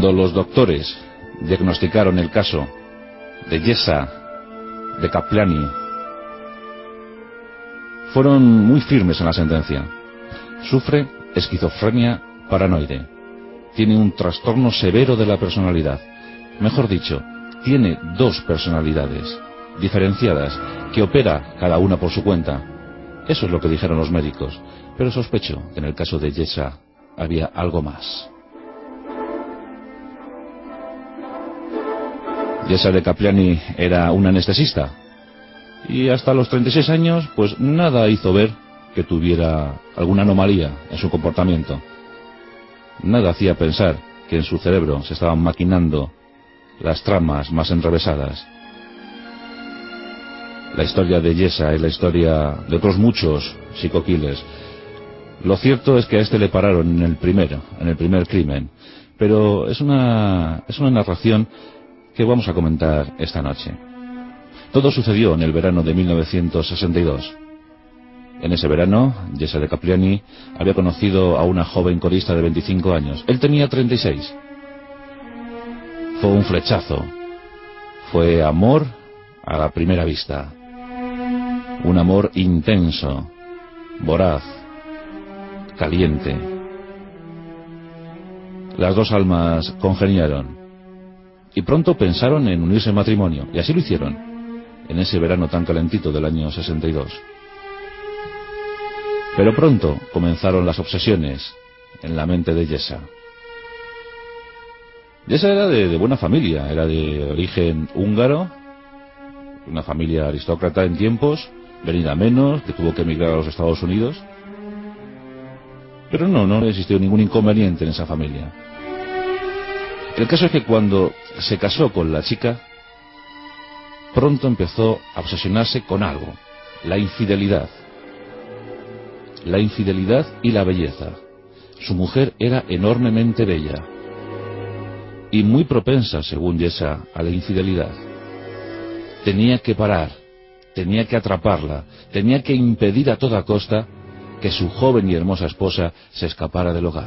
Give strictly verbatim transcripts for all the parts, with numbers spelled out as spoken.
Cuando los doctores diagnosticaron el caso de Yesa de Kapliani, fueron muy firmes en la sentencia. Sufre esquizofrenia paranoide. Tiene un trastorno severo de la personalidad. Mejor dicho, tiene dos personalidades diferenciadas que opera cada una por su cuenta. Eso es lo que dijeron los médicos. Pero sospecho que en el caso de Yesa había algo más. Yesa de Kapliani era un anestesista. Y hasta los treinta y seis años, pues nada hizo ver que tuviera alguna anomalía en su comportamiento. Nada hacía pensar que en su cerebro se estaban maquinando las tramas más enrevesadas. La historia de Yesa es la historia de otros muchos psico-killers. Lo cierto es que a este le pararon en el primero, en el primer crimen. Pero es una, es una narración que vamos a comentar esta noche. Todo sucedió en el verano de mil novecientos sesenta y dos. En ese verano, Yesa de Kapliani había conocido a una joven corista de veinticinco años. Él tenía treinta y seis. Fue un flechazo. Fue amor a la primera vista. Un amor intenso, voraz, caliente. Las dos almas congeniaron y pronto pensaron en unirse en matrimonio, y así lo hicieron en ese verano tan calentito del año sesenta y dos. Pero pronto comenzaron las obsesiones en la mente de Yesa. Yesa era de, de buena familia, era de origen húngaro, una familia aristócrata en tiempos, venida menos, que tuvo que emigrar a los Estados Unidos. Pero no, no existió ningún inconveniente en esa familia. El caso es que cuando se casó con la chica, pronto empezó a obsesionarse con algo: la infidelidad. La infidelidad y la belleza. Su mujer era enormemente bella y muy propensa, según Yesa, a la infidelidad. Tenía que parar, tenía que atraparla, tenía que impedir a toda costa que su joven y hermosa esposa se escapara del hogar.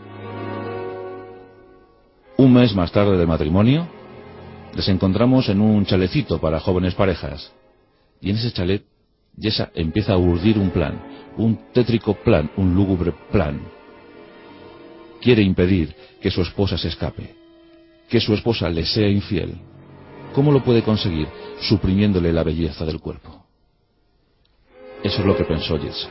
Un mes más tarde del matrimonio, les encontramos en un chalecito para jóvenes parejas. Y en ese chalet, Yesa empieza a urdir un plan, un tétrico plan, un lúgubre plan. Quiere impedir que su esposa se escape, que su esposa le sea infiel. ¿Cómo lo puede conseguir? Suprimiéndole la belleza del cuerpo. Eso es lo que pensó Yesa.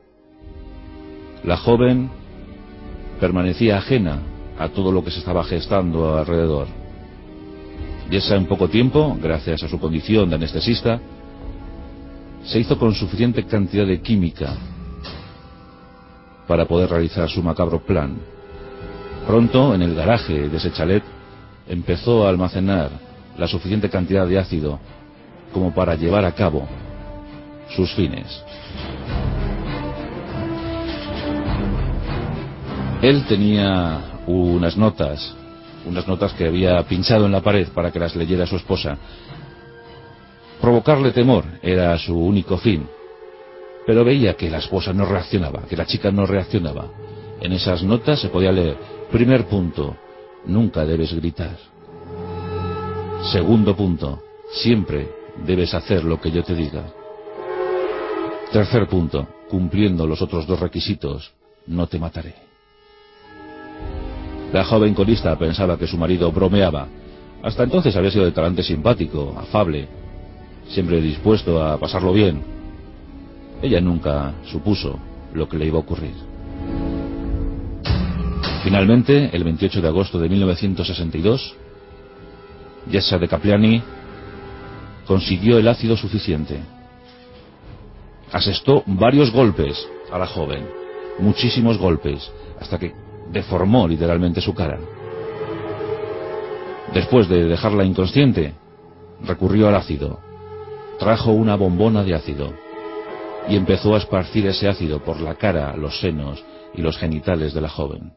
La joven permanecía ajena a todo lo que se estaba gestando alrededor. Yesa, en poco tiempo, gracias a su condición de anestesista, se hizo con suficiente cantidad de química para poder realizar su macabro plan. Pronto, en el garaje de ese chalet, empezó a almacenar la suficiente cantidad de ácido como para llevar a cabo sus fines. Él tenía unas notas, unas notas que había pinchado en la pared para que las leyera su esposa. Provocarle temor era su único fin, pero veía que la esposa no reaccionaba, que la chica no reaccionaba. En esas notas se podía leer: primer punto, nunca debes gritar. Segundo punto, siempre debes hacer lo que yo te diga. Tercer punto, cumpliendo los otros dos requisitos, no te mataré. La joven corista pensaba que su marido bromeaba. Hasta entonces había sido de talante simpático, afable, siempre dispuesto a pasarlo bien. Ella nunca supuso lo que le iba a ocurrir. Finalmente, el veintiocho de agosto de mil novecientos sesenta y dos, Yesa de Kapliani consiguió el ácido suficiente. Asestó varios golpes a la joven, muchísimos golpes, hasta que deformó literalmente su cara. Después de dejarla inconsciente, recurrió al ácido. Trajo una bombona de ácido y empezó a esparcir ese ácido por la cara, los senos y los genitales de la joven.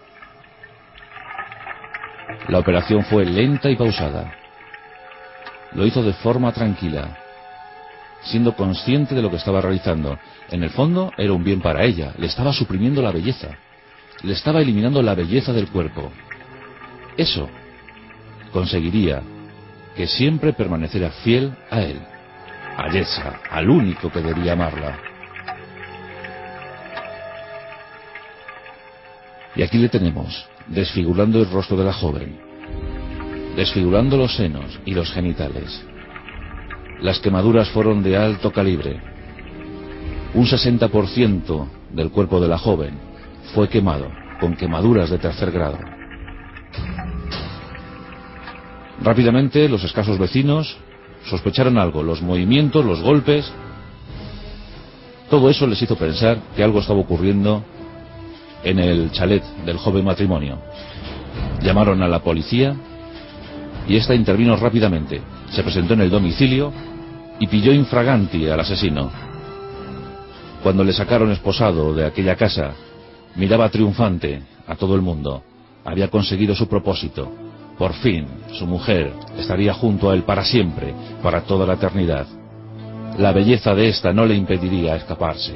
La operación fue lenta y pausada. Lo hizo de forma tranquila, siendo consciente de lo que estaba realizando. En el fondo era un bien para ella, le estaba suprimiendo la belleza, le estaba eliminando la belleza del cuerpo. Eso conseguiría que siempre permaneciera fiel a él, a Yesa, al único que debía amarla. Y aquí le tenemos, desfigurando el rostro de la joven, desfigurando los senos y los genitales. Las quemaduras fueron de alto calibre. Un sesenta por ciento del cuerpo de la joven fue quemado, con quemaduras de tercer grado. Rápidamente los escasos vecinos sospecharon algo, los movimientos, los golpes. Todo eso les hizo pensar que algo estaba ocurriendo en el chalet del joven matrimonio. Llamaron a la policía y esta intervino rápidamente. Se presentó en el domicilio y pilló infraganti al asesino. Cuando le sacaron esposado de aquella casa, miraba triunfante a todo el mundo. Había conseguido su propósito. Por fin, su mujer estaría junto a él para siempre, para toda la eternidad. La belleza de esta no le impediría escaparse.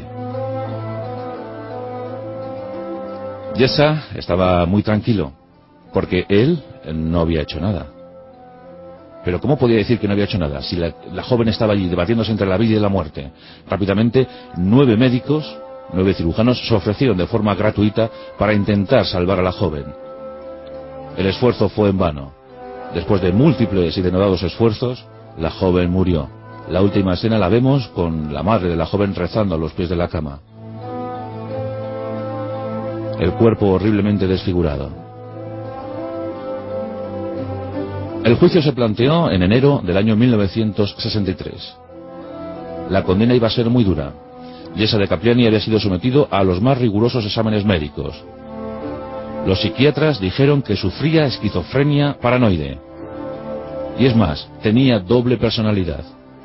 Yesa estaba muy tranquilo, porque él no había hecho nada. Pero ¿cómo podía decir que no había hecho nada? Si la, la joven estaba allí debatiéndose entre la vida y la muerte. Rápidamente, nueve médicos, nueve cirujanos se ofrecieron de forma gratuita para intentar salvar a la joven. El esfuerzo fue en vano. Después de múltiples y denodados esfuerzos, la joven murió. La última escena la vemos con la madre de la joven rezando a los pies de la cama. El cuerpo horriblemente desfigurado. El juicio se planteó en enero del año mil novecientos sesenta y tres. La condena iba a ser muy dura. Yesa de Capriani había sido sometido a los más rigurosos exámenes médicos. Los psiquiatras dijeron que sufría esquizofrenia paranoide. Y es más, tenía doble personalidad.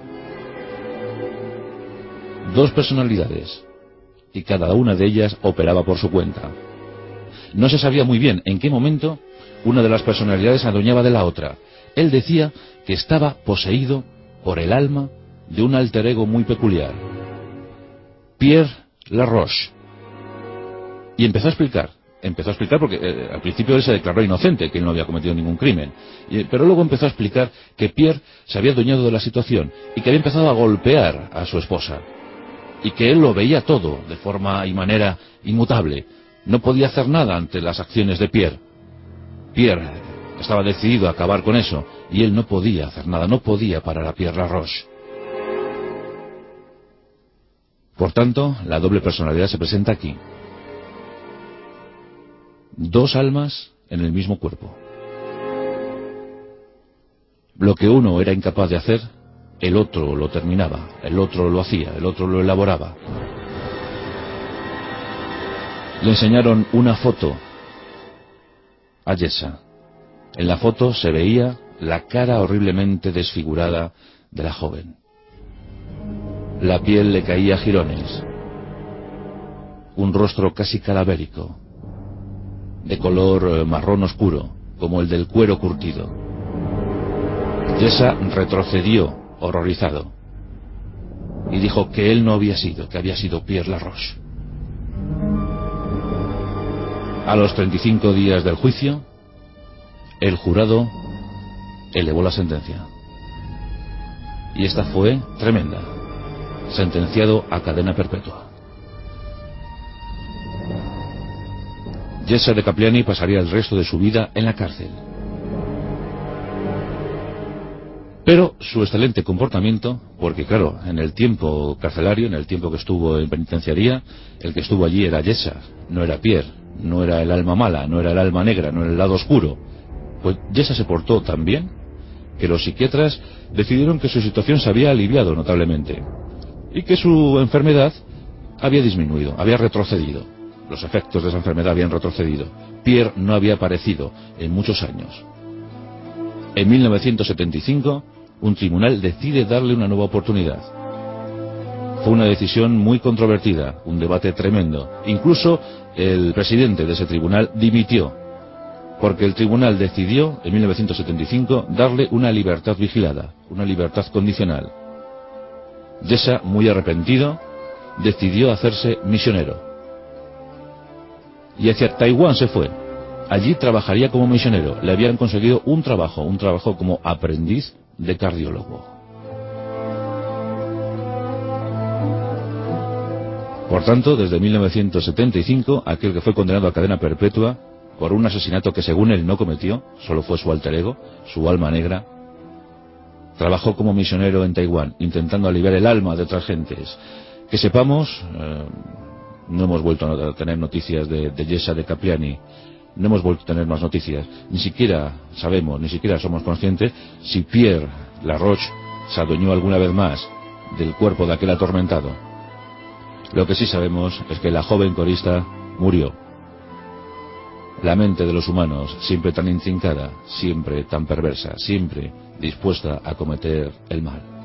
Dos personalidades. Y cada una de ellas operaba por su cuenta. No se sabía muy bien en qué momento una de las personalidades adueñaba de la otra. Él decía que estaba poseído por el alma de un alter ego muy peculiar, Pierre Laroche. Y empezó a explicar, empezó a explicar porque eh, al principio él se declaró inocente, que él no había cometido ningún crimen, y, pero luego empezó a explicar que Pierre se había adueñado de la situación y que había empezado a golpear a su esposa, y que él lo veía todo de forma y manera inmutable. No podía hacer nada ante las acciones de Pierre. Pierre estaba decidido a acabar con eso, y él no podía hacer nada, no podía parar a Pierre Laroche. Por tanto, la doble personalidad se presenta aquí. Dos almas en el mismo cuerpo. Lo que uno era incapaz de hacer, el otro lo terminaba, el otro lo hacía, el otro lo elaboraba. Le enseñaron una foto a Yesa. En la foto se veía la cara horriblemente desfigurada de la joven. La piel le caía a jirones. Un rostro casi cadavérico, de color marrón oscuro, como el del cuero curtido. Yesa retrocedió, horrorizado, y dijo que él no había sido, que había sido Pierre Laroche. A los treinta y cinco días del juicio, el jurado elevó la sentencia. Y esta fue tremenda. Sentenciado a cadena perpetua. Yesa de Capriani pasaría el resto de su vida en la cárcel. Pero su excelente comportamiento, porque claro, en el tiempo carcelario, en el tiempo que estuvo en penitenciaría, el que estuvo allí era Yesa, no era Pierre, no era el alma mala, no era el alma negra, no era el lado oscuro. Pues Yesa se portó tan bien que los psiquiatras decidieron que su situación se había aliviado notablemente y que su enfermedad había disminuido, había retrocedido. Los efectos de esa enfermedad habían retrocedido. Pierre no había aparecido en muchos años. En mil novecientos setenta y cinco, un tribunal decide darle una nueva oportunidad. Fue una decisión muy controvertida, un debate tremendo. Incluso el presidente de ese tribunal dimitió, porque el tribunal decidió, en mil novecientos setenta y cinco, darle una libertad vigilada, una libertad condicional. Yesa, muy arrepentido, decidió hacerse misionero. Y hacia Taiwán se fue. Allí trabajaría como misionero. Le habían conseguido un trabajo, un trabajo como aprendiz de cardiólogo. Por tanto, desde mil novecientos setenta y cinco, aquel que fue condenado a cadena perpetua por un asesinato que según él no cometió, solo fue su alter ego, su alma negra, trabajó como misionero en Taiwán, intentando aliviar el alma de otras gentes. Que sepamos, eh, no hemos vuelto a tener noticias de, de Yesa de Capriani, no hemos vuelto a tener más noticias, ni siquiera sabemos, ni siquiera somos conscientes si Pierre Laroche se adueñó alguna vez más del cuerpo de aquel atormentado. Lo que sí sabemos es que la joven corista murió. La mente de los humanos, siempre tan intrincada, siempre tan perversa, siempre dispuesta a cometer el mal.